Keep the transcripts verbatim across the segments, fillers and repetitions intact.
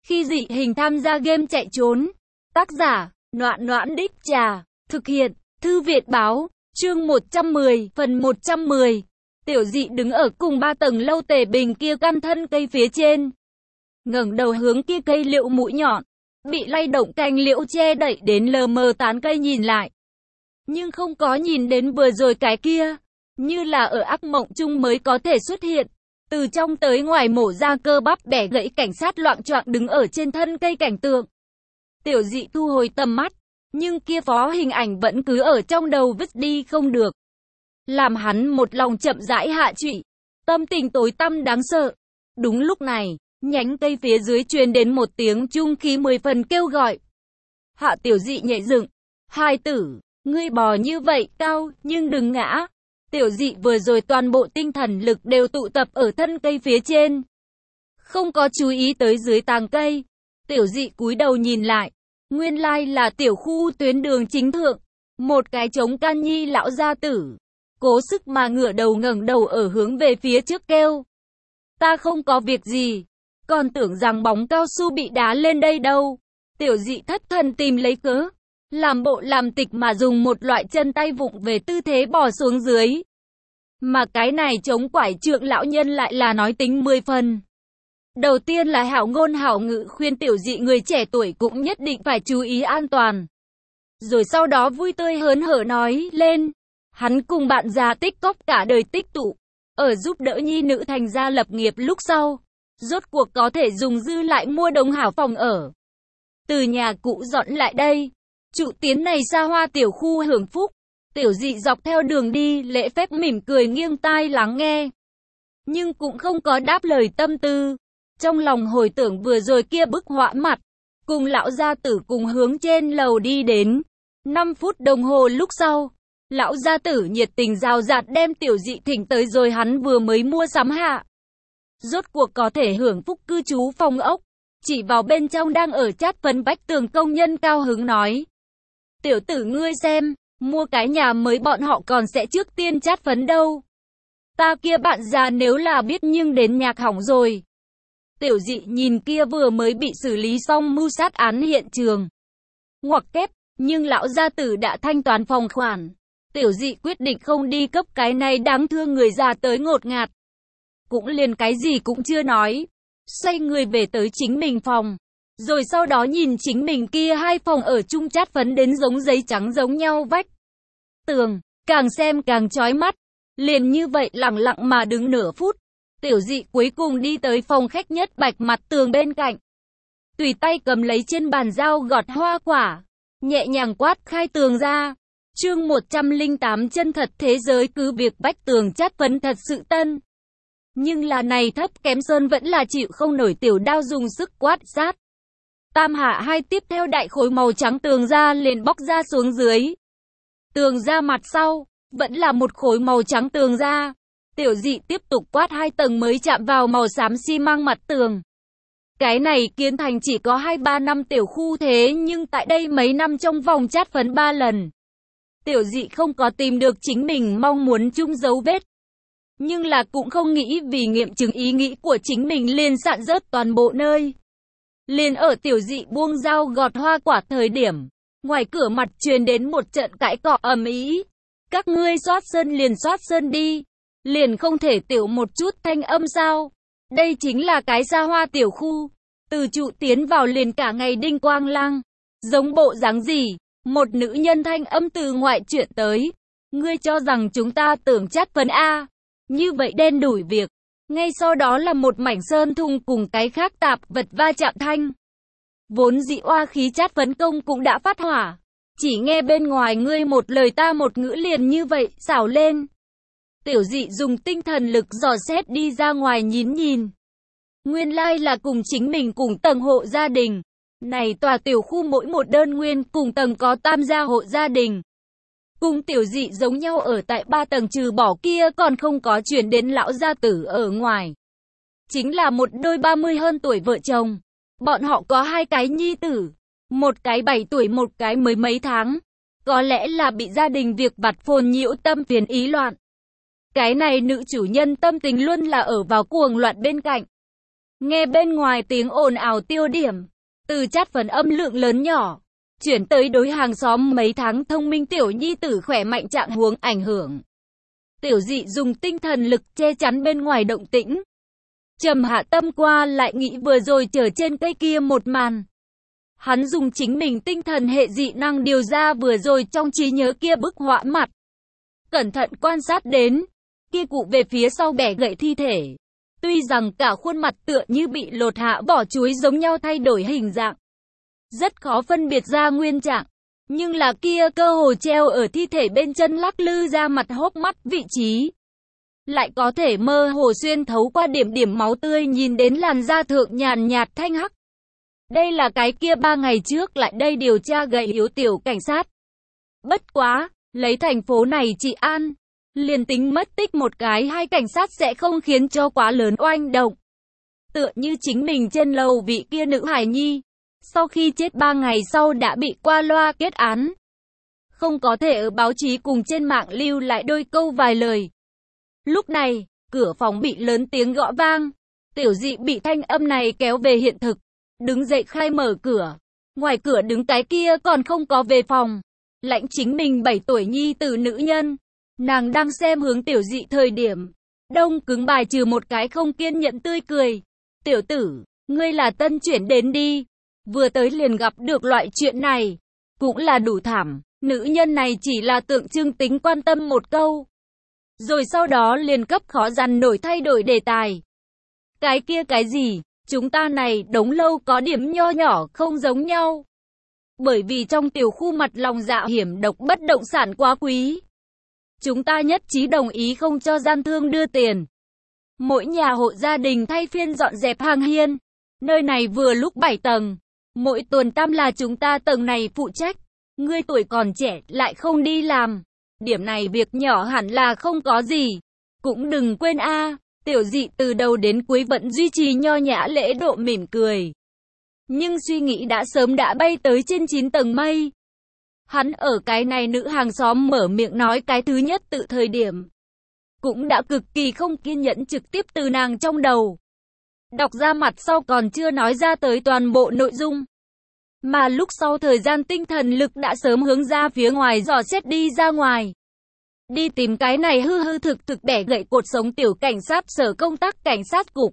Khi dị hình tham gia game chạy trốn. Tác giả, Noãn Noãn Đích Trà. Thực hiện, Thư viện báo. Chương một trăm mười, phần một trăm mười. Tiểu dị đứng ở cùng ba tầng lâu tề bình kia căn thân cây phía trên. Ngẩng đầu hướng kia cây liễu mũi nhọn. Bị lay động cành liễu che đậy đến lờ mờ tán cây nhìn lại. Nhưng không có nhìn đến vừa rồi cái kia. Như là ở ác mộng chung mới có thể xuất hiện. Từ trong tới ngoài mổ ra cơ bắp bẻ gãy cảnh sát loạng choạng đứng ở trên thân cây cảnh tượng. Tiểu dị thu hồi tầm mắt. Nhưng kia phó hình ảnh vẫn cứ ở trong đầu vứt đi không được. Làm hắn một lòng chậm rãi hạ trụy. Tâm tình tối tăm đáng sợ. Đúng lúc này, nhánh cây phía dưới truyền đến một tiếng trung khí mười phần kêu gọi. Hạ tiểu dị nhảy dựng. Hai tử, ngươi bò như vậy cao, nhưng đừng ngã. Tiểu dị vừa rồi toàn bộ tinh thần lực đều tụ tập ở thân cây phía trên. Không có chú ý tới dưới tàng cây. Tiểu dị cúi đầu nhìn lại. Nguyên lai là tiểu khu tuyến đường chính thượng. Một cái trống can nhi lão gia tử. Cố sức mà ngửa đầu ngẩng đầu ở hướng về phía trước kêu. Ta không có việc gì. Còn tưởng rằng bóng cao su bị đá lên đây đâu. Tiểu dị thất thần tìm lấy cớ. Làm bộ làm tịch mà dùng một loại chân tay vụng về tư thế bò xuống dưới. Mà cái này chống quải trượng lão nhân lại là nói tính mười phần. Đầu tiên là hảo ngôn hảo ngữ khuyên tiểu dị người trẻ tuổi cũng nhất định phải chú ý an toàn. Rồi sau đó vui tươi hớn hở nói lên. Hắn cùng bạn già tích cóp cả đời tích tụ. Ở giúp đỡ nhi nữ thành gia lập nghiệp lúc sau. Rốt cuộc có thể dùng dư lại mua đống hảo phòng ở. Từ nhà cũ dọn lại đây. Trụ tiến này xa hoa tiểu khu hưởng phúc. Tiểu dị dọc theo đường đi lễ phép mỉm cười nghiêng tai lắng nghe. Nhưng cũng không có đáp lời tâm tư. Trong lòng hồi tưởng vừa rồi kia bức họa mặt. Cùng lão gia tử cùng hướng trên lầu đi đến. năm phút đồng hồ lúc sau. Lão gia tử nhiệt tình rào rạt đem tiểu dị thỉnh tới rồi hắn vừa mới mua sắm hạ. Rốt cuộc có thể hưởng phúc cư trú phòng ốc. Chỉ vào bên trong đang ở chát phấn vách tường công nhân cao hứng nói. Tiểu tử ngươi xem, mua cái nhà mới bọn họ còn sẽ trước tiên chát phấn đâu. Ta kia bạn già nếu là biết nhưng đến nhạc hỏng rồi. Tiểu dị nhìn kia vừa mới bị xử lý xong mưu sát án hiện trường. Ngoặc kép, nhưng lão gia tử đã thanh toán phòng khoản. Tiểu dị quyết định không đi cấp cái này đáng thương người già tới ngột ngạt. Cũng liền cái gì cũng chưa nói. Xoay người về tới chính mình phòng. Rồi sau đó nhìn chính mình kia hai phòng ở chung chát phấn đến giống giấy trắng giống nhau vách tường. Càng xem càng chói mắt. Liền như vậy lặng lặng mà đứng nửa phút. Tiểu dị cuối cùng đi tới phòng khách nhất bạch mặt tường bên cạnh. Tùy tay cầm lấy trên bàn dao gọt hoa quả. Nhẹ nhàng quát khai tường ra. Chương một trăm lẻ tám chân thật thế giới cứ việc vách tường chát phấn thật sự tân. Nhưng là này thấp kém sơn vẫn là chịu không nổi tiểu đao dùng sức quát sát. Tam hạ hai tiếp theo đại khối màu trắng tường ra liền bóc ra xuống dưới. Tường ra mặt sau, vẫn là một khối màu trắng tường ra. Tiểu dị tiếp tục quát hai tầng mới chạm vào màu xám xi măng mặt tường. Cái này kiến thành chỉ có hai ba năm tiểu khu thế nhưng tại đây mấy năm trong vòng chát phấn ba lần. Tiểu dị không có tìm được chính mình mong muốn chung dấu vết. Nhưng là cũng không nghĩ vì nghiệm chứng ý nghĩ của chính mình liền sạn rớt toàn bộ nơi. Liền ở tiểu dị buông dao gọt hoa quả thời điểm. Ngoài cửa mặt truyền đến một trận cãi cọ ầm ĩ. Các ngươi soát sơn liền soát sơn đi. Liền không thể tiểu một chút thanh âm sao. Đây chính là cái xa hoa tiểu khu. Từ trụ tiến vào liền cả ngày đinh quang lăng. Giống bộ dáng gì? Một nữ nhân thanh âm từ ngoại chuyện tới. Ngươi cho rằng chúng ta tưởng chát phấn A. Như vậy đen đủi việc. Ngay sau đó là một mảnh sơn thùng cùng cái khác tạp vật va chạm thanh. Vốn dị oa khí chát phấn công cũng đã phát hỏa. Chỉ nghe bên ngoài ngươi một lời ta một ngữ liền như vậy, xảo lên. Tiểu dị dùng tinh thần lực dò xét đi ra ngoài nhìn nhìn. Nguyên lai là cùng chính mình cùng tầng hộ gia đình. Này tòa tiểu khu mỗi một đơn nguyên cùng tầng có tam gia hộ gia đình. Cùng tiểu dị giống nhau ở tại ba tầng trừ bỏ kia còn không có chuyển đến lão gia tử ở ngoài. Chính là một đôi ba mươi hơn tuổi vợ chồng. Bọn họ có hai cái nhi tử. Một cái bảy tuổi một cái mới mấy tháng. Có lẽ là bị gia đình việc vặt phồn nhiễu tâm phiền ý loạn. Cái này nữ chủ nhân tâm tình luôn là ở vào cuồng loạn bên cạnh. Nghe bên ngoài tiếng ồn ào tiêu điểm, từ chat phần âm lượng lớn nhỏ, chuyển tới đối hàng xóm mấy tháng thông minh tiểu nhi tử khỏe mạnh trạng huống ảnh hưởng. Tiểu dị dùng tinh thần lực che chắn bên ngoài động tĩnh. Trầm hạ tâm qua lại nghĩ vừa rồi chờ trên cây kia một màn. Hắn dùng chính mình tinh thần hệ dị năng điều ra vừa rồi trong trí nhớ kia bức họa mặt. Cẩn thận quan sát đến, kia cụ về phía sau bẻ gãy thi thể. Tuy rằng cả khuôn mặt tựa như bị lột hạ vỏ chuối giống nhau thay đổi hình dạng. Rất khó phân biệt ra nguyên trạng. Nhưng là kia cơ hồ treo ở thi thể bên chân lắc lư ra mặt hốc mắt vị trí. Lại có thể mơ hồ xuyên thấu qua điểm điểm máu tươi nhìn đến làn da thượng nhàn nhạt thanh hắc. Đây là cái kia ba ngày trước lại đây điều tra gầy yếu tiểu cảnh sát. Bất quá, lấy thành phố này trị an, liền tính mất tích một cái hai cảnh sát sẽ không khiến cho quá lớn oanh động. Tựa như chính mình trên lầu vị kia nữ hài nhi, sau khi chết ba ngày sau đã bị qua loa kết án. Không có thể ở báo chí cùng trên mạng lưu lại đôi câu vài lời. Lúc này, cửa phòng bị lớn tiếng gõ vang. Tiểu dị bị thanh âm này kéo về hiện thực. Đứng dậy khai mở cửa. Ngoài cửa đứng cái kia còn không có về phòng. Lãnh chính mình bảy tuổi nhi tử nữ nhân. Nàng đang xem hướng tiểu dị thời điểm. Đông cứng bài trừ một cái không kiên nhẫn tươi cười. Tiểu tử, ngươi là tân chuyển đến đi. Vừa tới liền gặp được loại chuyện này. Cũng là đủ thảm. Nữ nhân này chỉ là tượng trưng tính quan tâm một câu. Rồi sau đó liền cấp khó dằn nổi thay đổi đề tài. Cái kia cái gì? Chúng ta này đống lâu có điểm nho nhỏ không giống nhau. Bởi vì trong tiểu khu mặt lòng dạ hiểm độc bất động sản quá quý. Chúng ta nhất trí đồng ý không cho gian thương đưa tiền. Mỗi nhà hộ gia đình thay phiên dọn dẹp hàng hiên. Nơi này vừa lúc bảy tầng. Mỗi tuần tam là chúng ta tầng này phụ trách. Ngươi tuổi còn trẻ lại không đi làm. Điểm này việc nhỏ hẳn là không có gì. Cũng đừng quên a, tiểu dị từ đầu đến cuối vẫn duy trì nho nhã lễ độ mỉm cười. Nhưng suy nghĩ đã sớm đã bay tới trên chín tầng mây. Hắn ở cái này nữ hàng xóm mở miệng nói cái thứ nhất tự thời điểm. Cũng đã cực kỳ không kiên nhẫn trực tiếp từ nàng trong đầu. Đọc ra mặt sau còn chưa nói ra tới toàn bộ nội dung. Mà lúc sau thời gian tinh thần lực đã sớm hướng ra phía ngoài dò xét đi ra ngoài. Đi tìm cái này hư hư thực thực bẻ gãy cột sống tiểu cảnh sát sở công tác cảnh sát cục.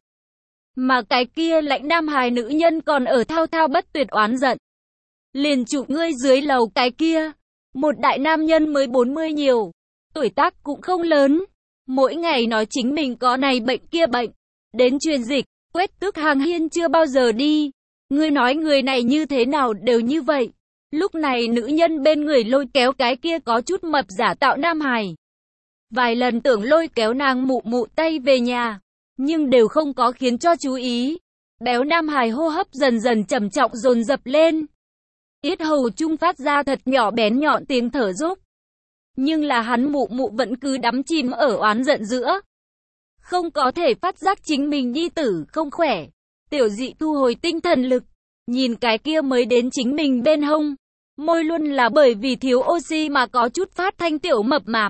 Mà cái kia lãnh nam hài nữ nhân còn ở thao thao bất tuyệt oán giận. Liền trụ ngươi dưới lầu cái kia. Một đại nam nhân mới bốn mươi nhiều. Tuổi tác cũng không lớn. Mỗi ngày nói chính mình có này bệnh kia bệnh. Đến truyền dịch, quét tước hàng hiên chưa bao giờ đi. Ngươi nói người này như thế nào đều như vậy. Lúc này nữ nhân bên người lôi kéo cái kia có chút mập giả tạo nam hài. Vài lần tưởng lôi kéo nàng mụ mụ tay về nhà. Nhưng đều không có khiến cho chú ý. Béo nam hài hô hấp dần dần trầm trọng dồn dập lên. Yết hầu trung phát ra thật nhỏ bén nhọn tiếng thở dốc. Nhưng là hắn mụ mụ vẫn cứ đắm chìm ở oán giận giữa. Không có thể phát giác chính mình nhi tử không khỏe. Tiểu dị thu hồi tinh thần lực. Nhìn cái kia mới đến chính mình bên hông. Môi luôn là bởi vì thiếu oxy mà có chút phát thanh tiểu mập mạp.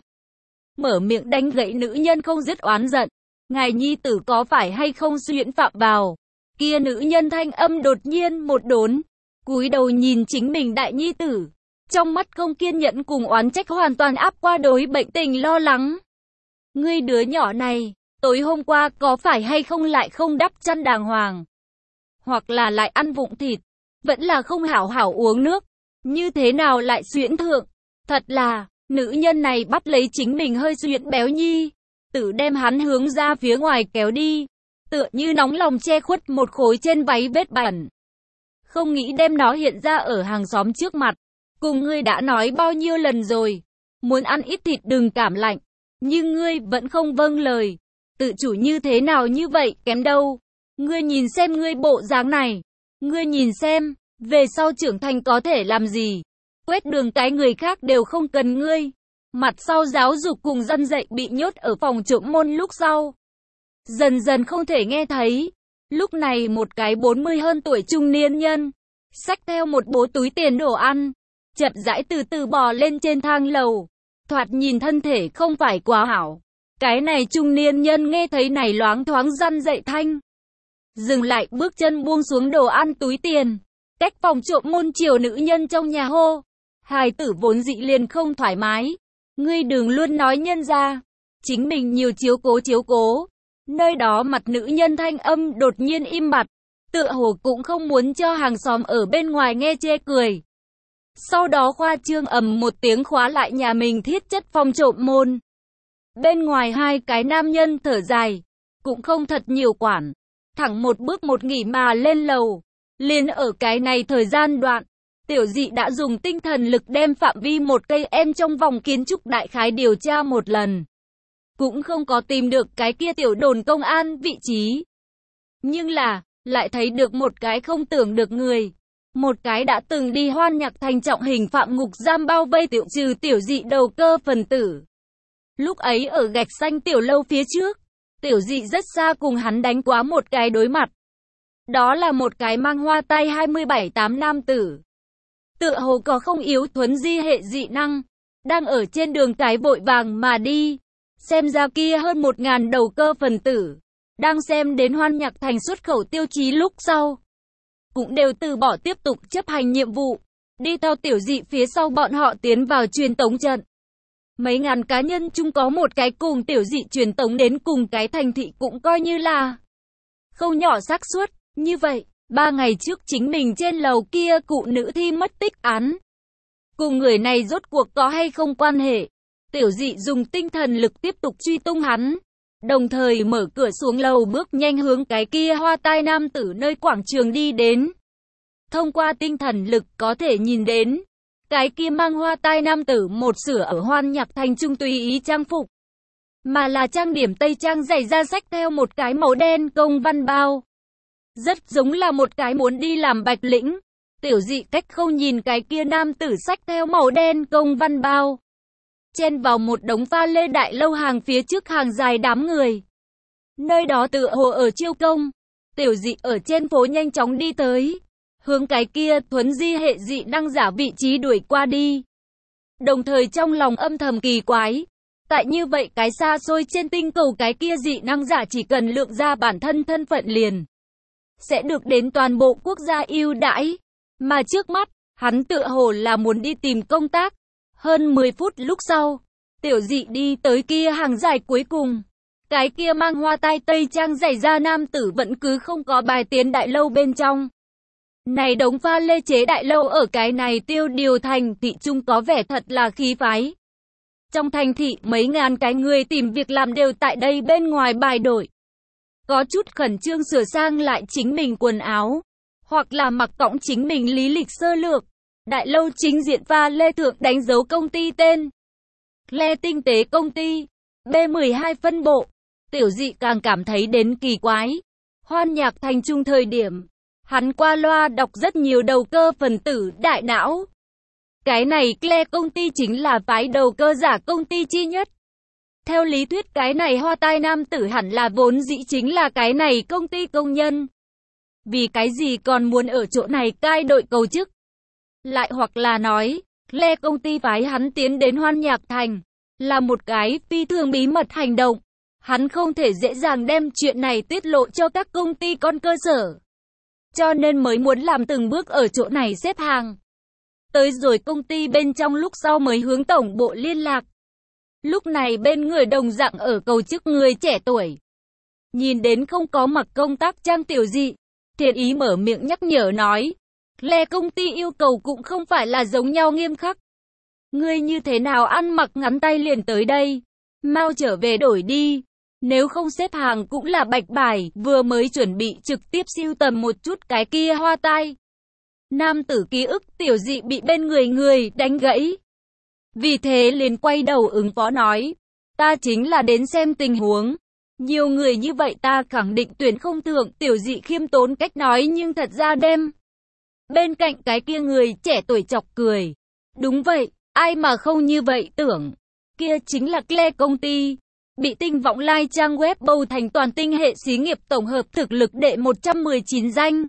Mở miệng đánh gãy nữ nhân không dứt oán giận. Ngài nhi tử có phải hay không xuyễn phạm vào? Kia nữ nhân thanh âm đột nhiên một đốn. Cúi đầu nhìn chính mình đại nhi tử. Trong mắt không kiên nhẫn cùng oán trách hoàn toàn áp qua đối bệnh tình lo lắng. Ngươi đứa nhỏ này, tối hôm qua có phải hay không lại không đắp chăn đàng hoàng? Hoặc là lại ăn vụng thịt, vẫn là không hảo hảo uống nước. Như thế nào lại xuyễn thượng? Thật là, nữ nhân này bắt lấy chính mình hơi xuyễn béo nhi. Tự đem hắn hướng ra phía ngoài kéo đi. Tựa như nóng lòng che khuất một khối trên váy vết bẩn. Không nghĩ đem nó hiện ra ở hàng xóm trước mặt. Cùng ngươi đã nói bao nhiêu lần rồi. Muốn ăn ít thịt đừng cảm lạnh. Nhưng ngươi vẫn không vâng lời. Tự chủ như thế nào như vậy kém đâu. Ngươi nhìn xem ngươi bộ dáng này. Ngươi nhìn xem, về sau trưởng thành có thể làm gì. Quét đường cái người khác đều không cần ngươi. Mặt sau giáo dục cùng dân dạy bị nhốt ở phòng trộm môn lúc sau. Dần dần không thể nghe thấy. Lúc này một cái bốn mươi hơn tuổi trung niên nhân. Xách theo một bố túi tiền đồ ăn. Chậm rãi từ từ bò lên trên thang lầu. Thoạt nhìn thân thể không phải quá hảo. Cái này trung niên nhân nghe thấy này loáng thoáng răn dậy thanh. dừng lại bước chân buông xuống đồ ăn túi tiền. Cách phòng trộm môn chiều nữ nhân trong nhà hô. Hài tử vốn dị liền không thoải mái. Ngươi đừng luôn nói nhân ra. Chính mình nhiều chiếu cố chiếu cố. Nơi đó mặt nữ nhân thanh âm đột nhiên im bặt. Tựa hồ cũng không muốn cho hàng xóm ở bên ngoài nghe chê cười. Sau đó khoa trương ầm một tiếng khóa lại nhà mình thiết chất phòng trộm môn. Bên ngoài hai cái nam nhân thở dài. Cũng không thật nhiều quản. Thẳng một bước một nghỉ mà lên lầu. Liền ở cái này thời gian đoạn. Tiểu dị đã dùng tinh thần lực đem phạm vi một cây em trong vòng kiến trúc đại khái điều tra một lần. Cũng không có tìm được cái kia tiểu đồn công an vị trí. Nhưng là, lại thấy được một cái không tưởng được người. Một cái đã từng đi Hoan Nhạc Thành trọng hình phạm ngục giam bao vây tiểu trừ tiểu dị đầu cơ phần tử. Lúc ấy ở gạch xanh tiểu lâu phía trước, tiểu dị rất xa cùng hắn đánh quá một cái đối mặt. Đó là một cái mang hoa tay hai mươi bảy tám nam tử. Tựa hồ có không yếu thuấn di hệ dị năng, đang ở trên đường cái vội vàng mà đi. Xem ra kia hơn một ngàn đầu cơ phần tử, đang xem đến Hoan Nhạc Thành xuất khẩu tiêu chí lúc sau. Cũng đều từ bỏ tiếp tục chấp hành nhiệm vụ, đi theo tiểu dị phía sau bọn họ tiến vào truyền tống trận. Mấy ngàn cá nhân chung có một cái cùng tiểu dị truyền tống đến cùng cái thành thị cũng coi như là không nhỏ xác suất. Như vậy, ba ngày trước chính mình trên lầu kia cụ nữ thi mất tích án. Cùng người này rốt cuộc có hay không quan hệ. Tiểu dị dùng tinh thần lực tiếp tục truy tung hắn. Đồng thời mở cửa xuống lầu bước nhanh hướng cái kia hoa tai nam tử nơi quảng trường đi đến. Thông qua tinh thần lực có thể nhìn đến. Cái kia mang hoa tai nam tử một sửa ở Hoan Nhạc Thành trung tùy ý trang phục. Mà là trang điểm tây trang giày da sách theo một cái màu đen công văn bao. Rất giống là một cái muốn đi làm bạch lĩnh. Tiểu dị cách không nhìn cái kia nam tử sách theo màu đen công văn bao. Chen vào một đống pha lê đại lâu hàng phía trước hàng dài đám người. Nơi đó tựa hồ ở chiêu công. Tiểu dị ở trên phố nhanh chóng đi tới. Hướng cái kia thuấn di hệ dị năng giả vị trí đuổi qua đi. Đồng thời trong lòng âm thầm kỳ quái. Tại như vậy cái xa xôi trên tinh cầu cái kia dị năng giả chỉ cần lượng ra bản thân thân phận liền. Sẽ được đến toàn bộ quốc gia ưu đãi. Mà trước mắt, hắn tựa hồ là muốn đi tìm công tác. Hơn mười phút lúc sau, tiểu dị đi tới kia hàng dài cuối cùng. Cái kia mang hoa tai tây trang giày da nam tử vẫn cứ không có bài tiến đại lâu bên trong. Này đống pha lê chế đại lâu ở cái này tiêu điều thành thị trung có vẻ thật là khí phái. Trong thành thị mấy ngàn cái người tìm việc làm đều tại đây bên ngoài bài đổi. Có chút khẩn trương sửa sang lại chính mình quần áo. Hoặc là mặc cõng chính mình lý lịch sơ lược. Đại lâu chính diện pha lê thượng đánh dấu công ty tên. Lê Tinh tế công ty. B mười hai phân bộ. Tiểu dị càng cảm thấy đến kỳ quái. Hoan Nhạc Thành trung thời điểm. Hắn qua loa đọc rất nhiều đầu cơ phần tử đại não. Cái này Cle công ty chính là phái đầu cơ giả công ty chi nhất. Theo lý thuyết cái này hoa tai nam tử hẳn là vốn dĩ chính là cái này công ty công nhân. Vì cái gì còn muốn ở chỗ này cai đội cầu chức? Lại hoặc là nói, Cle công ty phái hắn tiến đến Hoan Nhạc Thành, là một cái phi thường bí mật hành động. Hắn không thể dễ dàng đem chuyện này tiết lộ cho các công ty con cơ sở. Cho nên mới muốn làm từng bước ở chỗ này xếp hàng. Tới rồi công ty bên trong lúc sau mới hướng tổng bộ liên lạc. Lúc này bên người đồng dạng ở cầu chức người trẻ tuổi. Nhìn đến không có mặc công tác trang tiểu dị, thiện ý mở miệng nhắc nhở nói. Lê công ty yêu cầu cũng không phải là giống nhau nghiêm khắc. Ngươi như thế nào ăn mặc ngắn tay liền tới đây? Mau trở về đổi đi. Nếu không xếp hàng cũng là bạch bài, vừa mới chuẩn bị trực tiếp sưu tầm một chút cái kia hoa tai. Nam tử ký ức tiểu dị bị bên người người đánh gãy. Vì thế liền quay đầu ứng phó nói. Ta chính là đến xem tình huống. Nhiều người như vậy ta khẳng định tuyển không thượng. Tiểu dị khiêm tốn cách nói nhưng thật ra đem. Bên cạnh cái kia người trẻ tuổi chọc cười. Đúng vậy, ai mà không như vậy tưởng. Kia chính là Cle công ty. Bị Tinh Võng Lai trang web bầu thành toàn tinh hệ xí nghiệp tổng hợp thực lực đệ một trăm mười chín danh.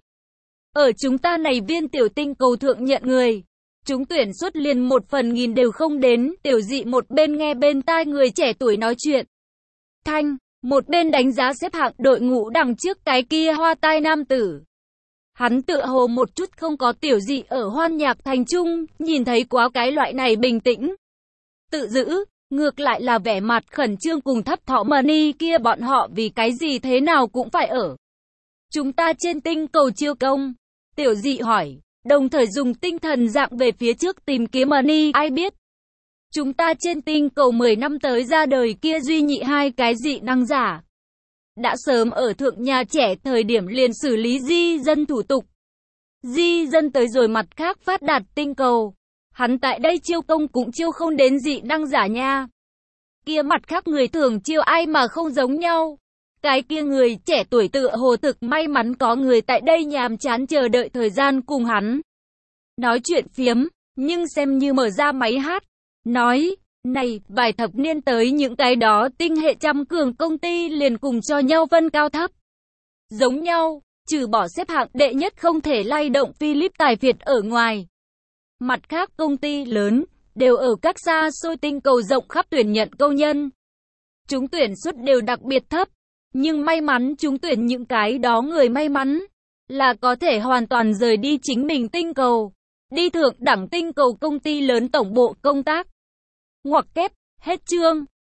Ở chúng ta này viên tiểu tinh cầu thượng nhận người. Chúng tuyển suất liền một phần nghìn đều không đến. Tiểu dị một bên nghe bên tai người trẻ tuổi nói chuyện. Thanh, Một bên đánh giá xếp hạng đội ngũ đằng trước cái kia hoa tai nam tử. Hắn tựa hồ một chút không có tiểu dị ở Hoan Nhạc Thành Trung, nhìn thấy quá cái loại này bình tĩnh. Tự giữ, ngược lại là vẻ mặt khẩn trương cùng Thấp Thọ Mani kia bọn họ vì cái gì thế nào cũng phải ở. Chúng ta trên tinh cầu chiêu công. Tiểu dị hỏi, đồng thời dùng tinh thần dạng về phía trước tìm kiếm Mani, ai biết. Chúng ta trên tinh cầu mười năm tới ra đời kia duy nhị hai cái dị năng giả. Đã sớm ở thượng nhà trẻ thời điểm liền xử lý di dân thủ tục. Di dân tới rồi mặt khác phát đạt tinh cầu. Hắn tại đây chiêu công cũng chiêu không đến dị năng giả nha. Kia mặt khác người thường chiêu ai mà không giống nhau. Cái kia người trẻ tuổi tựa hồ thực may mắn có người tại đây nhàm chán chờ đợi thời gian cùng hắn. Nói chuyện phiếm, nhưng xem như mở ra máy hát. Nói, này, vài thập niên tới những cái đó tinh hệ trăm cường công ty liền cùng cho nhau phân cao thấp. Giống nhau, trừ bỏ xếp hạng đệ nhất không thể lay động Philip Tài Việt ở ngoài. Mặt khác công ty lớn, đều ở các xa xôi tinh cầu rộng khắp tuyển nhận công nhân. Chúng tuyển suất đều đặc biệt thấp, nhưng may mắn chúng tuyển những cái đó người may mắn, là có thể hoàn toàn rời đi chính mình tinh cầu, đi thượng đẳng tinh cầu công ty lớn tổng bộ công tác. Ngoặc kép, hết chương.